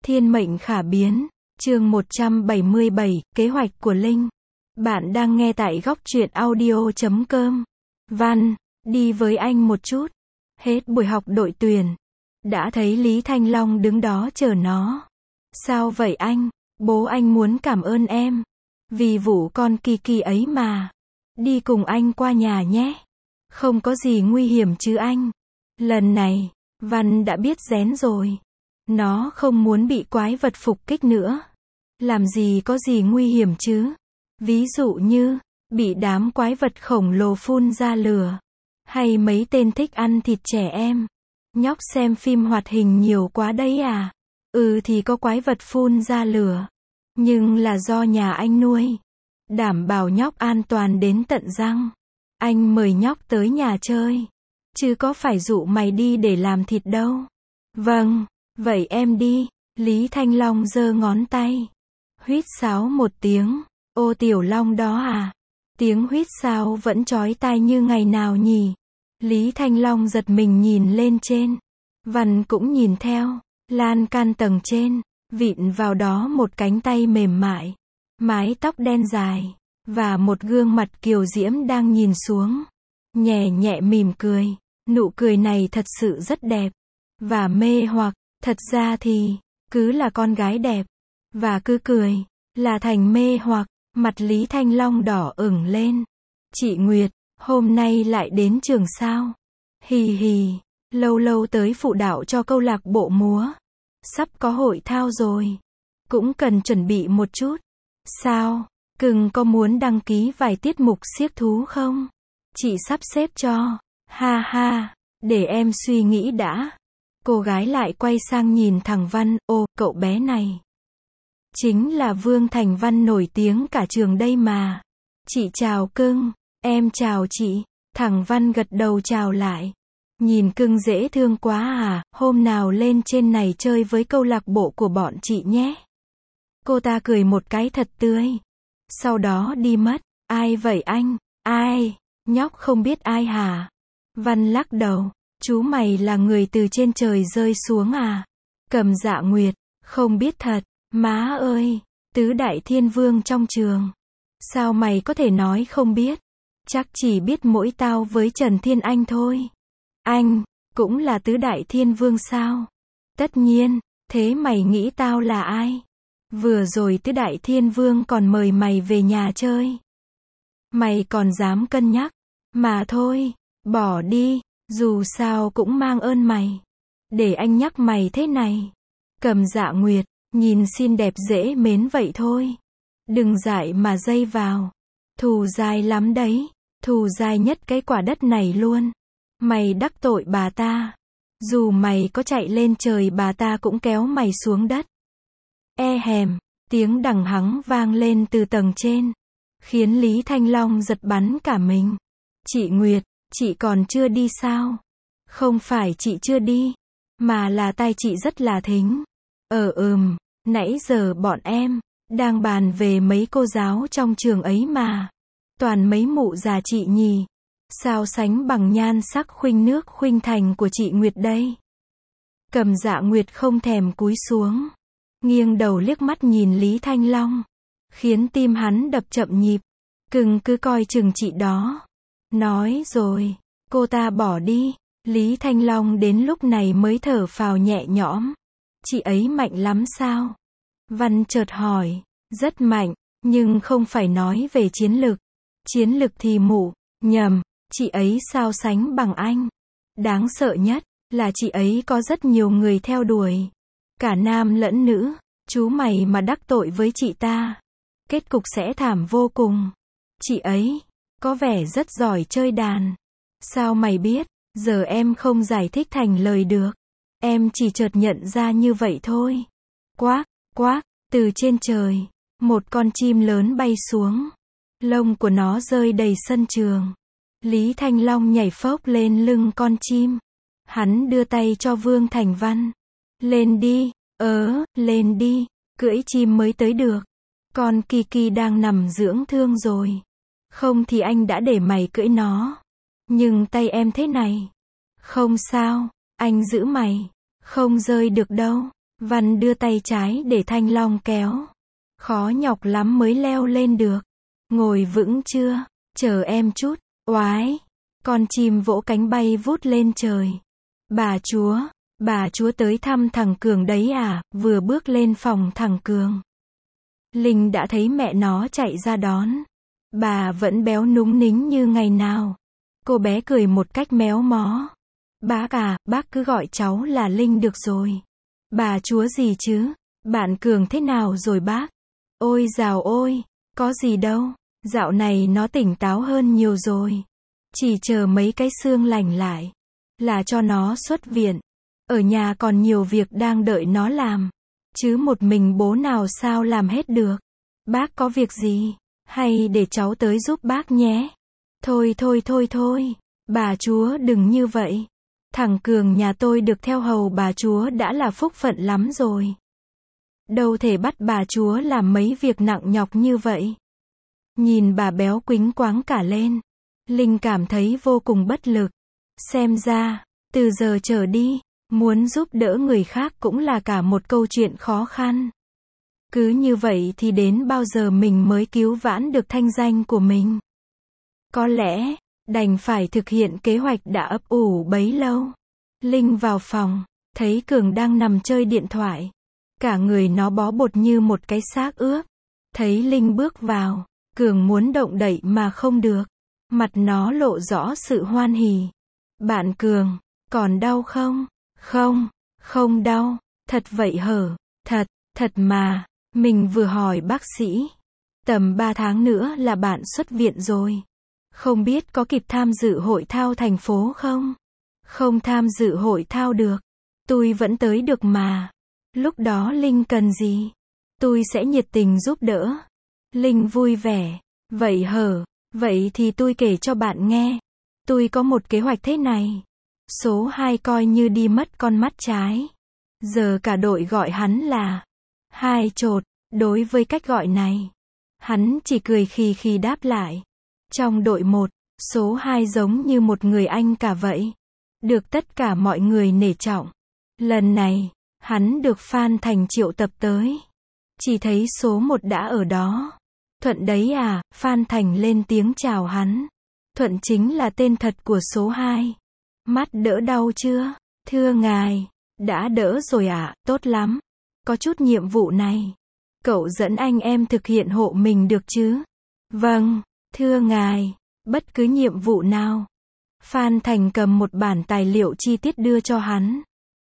Thiên mệnh khả biến, chương 177, kế hoạch của Linh. Bạn đang nghe tại góc truyện audio.com. Văn, đi với anh một chút. Hết buổi học đội tuyển. Đã thấy Lý Thanh Long đứng đó chờ nó. Sao vậy anh? Bố anh muốn cảm ơn em. Vì vụ con Kiki ấy mà. Đi cùng anh qua nhà nhé. Không có gì nguy hiểm chứ anh. Lần này, Văn đã biết rén rồi. Nó không muốn bị quái vật phục kích nữa. Làm gì có gì nguy hiểm chứ? Ví dụ như, bị đám quái vật khổng lồ phun ra lửa. Hay mấy tên thích ăn thịt trẻ em. Nhóc xem phim hoạt hình nhiều quá đấy à? Thì có quái vật phun ra lửa. Nhưng là do nhà anh nuôi. Đảm bảo nhóc an toàn đến tận răng. Anh mời nhóc tới nhà chơi. Chứ có phải dụ mày đi để làm thịt đâu. Vâng, vậy em đi. Lý Thanh Long giơ ngón tay. Huýt sáo một tiếng. Ô Tiểu Long đó à? Tiếng huýt sáo vẫn chói tai như ngày nào nhỉ? Lý Thanh Long giật mình nhìn lên trên. Văn cũng nhìn theo. Lan can tầng trên. Vịn vào đó một cánh tay mềm mại. Mái tóc đen dài. Và một gương mặt kiều diễm đang nhìn xuống. Nhẹ nhẹ mỉm cười. Nụ cười này thật sự rất đẹp. Và mê hoặc. Thật ra thì, cứ là con gái đẹp. Và cứ cười, là thành mê hoặc. Mặt Lý Thanh Long đỏ ửng lên. Chị Nguyệt, hôm nay lại đến trường sao? Hì hì, lâu lâu tới phụ đạo cho câu lạc bộ múa. Sắp có hội thao rồi. Cũng cần chuẩn bị một chút. Sao, cưng có muốn đăng ký vài tiết mục xiếc thú không? Chị sắp xếp cho. Ha ha, để em suy nghĩ đã. Cô gái lại quay sang nhìn thằng Văn, cậu bé này. Chính là Vương Thành Văn nổi tiếng cả trường đây mà. Chị chào cưng, em chào chị. Thằng Văn gật đầu chào lại. Nhìn cưng dễ thương quá à, hôm nào lên trên này chơi với câu lạc bộ của bọn chị nhé. Cô ta cười một cái thật tươi. Sau đó đi mất. Ai vậy anh? Ai? Nhóc không biết ai hả? Văn lắc đầu. Chú mày là người từ trên trời rơi xuống à? Cầm Dạ Nguyệt, không biết thật. Má ơi, tứ đại thiên vương trong trường. Sao mày có thể nói không biết? Chắc chỉ biết mỗi tao với Trần Thiên Anh thôi. Anh, cũng là tứ đại thiên vương sao? Tất nhiên, thế mày nghĩ tao là ai? Vừa rồi tứ đại thiên vương còn mời mày về nhà chơi. Mày còn dám cân nhắc? Mà thôi, bỏ đi, dù sao cũng mang ơn mày. Để anh nhắc mày thế này. Cầm Dạ Nguyệt. Nhìn xinh đẹp dễ mến vậy thôi. Đừng dại mà dây vào. Thù dài lắm đấy. Thù dài nhất cái quả đất này luôn. Mày đắc tội bà ta. Dù mày có chạy lên trời bà ta cũng kéo mày xuống đất. E hèm. Tiếng đằng hắng vang lên từ tầng trên. Khiến Lý Thanh Long giật bắn cả mình. Chị Nguyệt, chị còn chưa đi sao? Không phải chị chưa đi. Mà là tay chị rất là thính. Nãy giờ bọn em đang bàn về mấy cô giáo trong trường ấy mà. Toàn mấy mụ già chị nhì. Sao sánh bằng nhan sắc khuynh nước khuynh thành của chị Nguyệt đây? Cầm Dạ Nguyệt không thèm cúi xuống. Nghiêng đầu liếc mắt nhìn Lý Thanh Long. Khiến tim hắn đập chậm nhịp. Cưng cứ coi chừng chị đó. Nói rồi, cô ta bỏ đi. Lý Thanh Long đến lúc này mới thở phào nhẹ nhõm. Chị ấy mạnh lắm sao? Văn chợt hỏi. Rất mạnh, nhưng không phải nói về chiến lực. Chiến lực thì nhầm, chị ấy sao sánh bằng anh? Đáng sợ nhất là chị ấy có rất nhiều người theo đuổi. Cả nam lẫn nữ. Chú mày mà đắc tội với chị ta. Kết cục sẽ thảm vô cùng. Chị ấy có vẻ rất giỏi chơi đàn. Sao mày biết? Giờ em không giải thích thành lời được. Em chỉ chợt nhận ra như vậy thôi. Quác, từ trên trời, một con chim lớn bay xuống. Lông của nó rơi đầy sân trường. Lý Thanh Long nhảy phốc lên lưng con chim. Hắn đưa tay cho Vương Thành Văn. Lên đi, lên đi, cưỡi chim mới tới được. Con Kiki đang nằm dưỡng thương rồi. Không thì anh đã để mày cưỡi nó. Nhưng tay em thế này. Không sao, anh giữ mày. Không rơi được đâu. Văn đưa tay trái để thanh long kéo. Khó nhọc lắm mới leo lên được. Ngồi vững chưa? Chờ em chút. Oái. Con chim vỗ cánh bay vút lên trời. Bà chúa tới thăm thằng Cường đấy à? Vừa bước lên phòng thằng Cường, Linh đã thấy mẹ nó chạy ra đón. Bà vẫn béo núng nính như ngày nào. Cô bé cười một cách méo mó. Bác à, bác cứ gọi cháu là Linh được rồi. Bà chúa gì chứ? Bạn Cường thế nào rồi bác? Ôi dào ôi, có gì đâu. Dạo này nó tỉnh táo hơn nhiều rồi. Chỉ chờ mấy cái xương lành lại là cho nó xuất viện. Ở nhà còn nhiều việc đang đợi nó làm. Chứ một mình bố nào sao làm hết được. Bác có việc gì? Hay để cháu tới giúp bác nhé. Thôi. Bà chúa đừng như vậy. Thằng Cường nhà tôi được theo hầu bà chúa đã là phúc phận lắm rồi. Đâu thể bắt bà chúa làm mấy việc nặng nhọc như vậy. Nhìn bà béo quính quáng cả lên. Linh cảm thấy vô cùng bất lực. Xem ra, từ giờ trở đi, muốn giúp đỡ người khác cũng là cả một câu chuyện khó khăn. Cứ như vậy thì đến bao giờ mình mới cứu vãn được thanh danh của mình? Có lẽ, đành phải thực hiện kế hoạch đã ấp ủ bấy lâu. Linh vào phòng, thấy Cường đang nằm chơi điện thoại. Cả người nó bó bột như một cái xác ướp. Thấy Linh bước vào, Cường muốn động đậy mà không được. Mặt nó lộ rõ sự hoan hỉ. Bạn Cường, còn đau không? Không đau. Thật vậy hở? Thật mà. Mình vừa hỏi bác sĩ. Tầm 3 tháng nữa là bạn xuất viện rồi. Không biết có kịp tham dự hội thao thành phố không? Không tham dự hội thao được. Tôi vẫn tới được mà. Lúc đó Linh cần gì? Tôi sẽ nhiệt tình giúp đỡ. Linh vui vẻ. Vậy hở? Vậy thì tôi kể cho bạn nghe. Tôi có một kế hoạch thế này. Số 2 coi như đi mất con mắt trái. Giờ cả đội gọi hắn là Hai Chột. Đối với cách gọi này, hắn chỉ cười khì khì đáp lại. Trong đội 1, số 2 giống như một người anh cả vậy. Được tất cả mọi người nể trọng. Lần này, hắn được Phan Thành triệu tập tới. Chỉ thấy số 1 đã ở đó. Thuận đấy à? Phan Thành lên tiếng chào hắn. Thuận chính là tên thật của số 2. Mắt đỡ đau chưa? Thưa ngài, đã đỡ rồi ạ, tốt lắm. Có chút nhiệm vụ này. Cậu dẫn anh em thực hiện hộ mình được chứ? Vâng, thưa ngài, bất cứ nhiệm vụ nào. Phan Thành cầm một bản tài liệu chi tiết đưa cho hắn.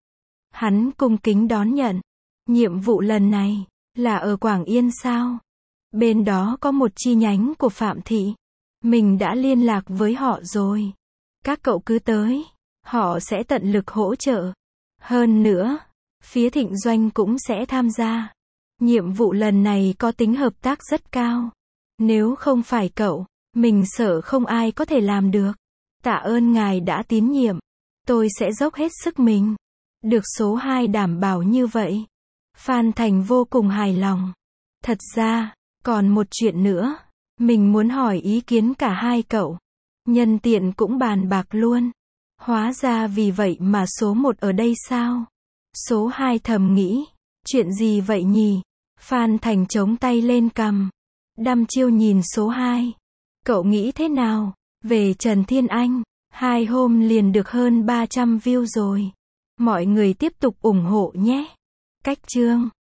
Hắn cung kính đón nhận. Nhiệm vụ lần này, là ở Quảng Yên sao? Bên đó có một chi nhánh của Phạm Thị. Mình đã liên lạc với họ rồi. Các cậu cứ tới. Họ sẽ tận lực hỗ trợ. Hơn nữa, phía Thịnh Doanh cũng sẽ tham gia. Nhiệm vụ lần này có tính hợp tác rất cao. Nếu không phải cậu, mình sợ không ai có thể làm được. Tạ ơn ngài đã tín nhiệm. Tôi sẽ dốc hết sức mình. Được số 2 đảm bảo như vậy. Phan Thành vô cùng hài lòng. Thật ra, còn một chuyện nữa. Mình muốn hỏi ý kiến cả hai cậu. Nhân tiện cũng bàn bạc luôn. Hóa ra vì vậy mà số 1 ở đây sao? Số 2 thầm nghĩ. Chuyện gì vậy nhỉ? Phan Thành chống tay lên cằm. Đăm chiêu nhìn số 2. Cậu nghĩ thế nào? Về Trần Thiên Anh. 2 hôm liền được hơn 300 view rồi. Mọi người tiếp tục ủng hộ nhé. Cách chương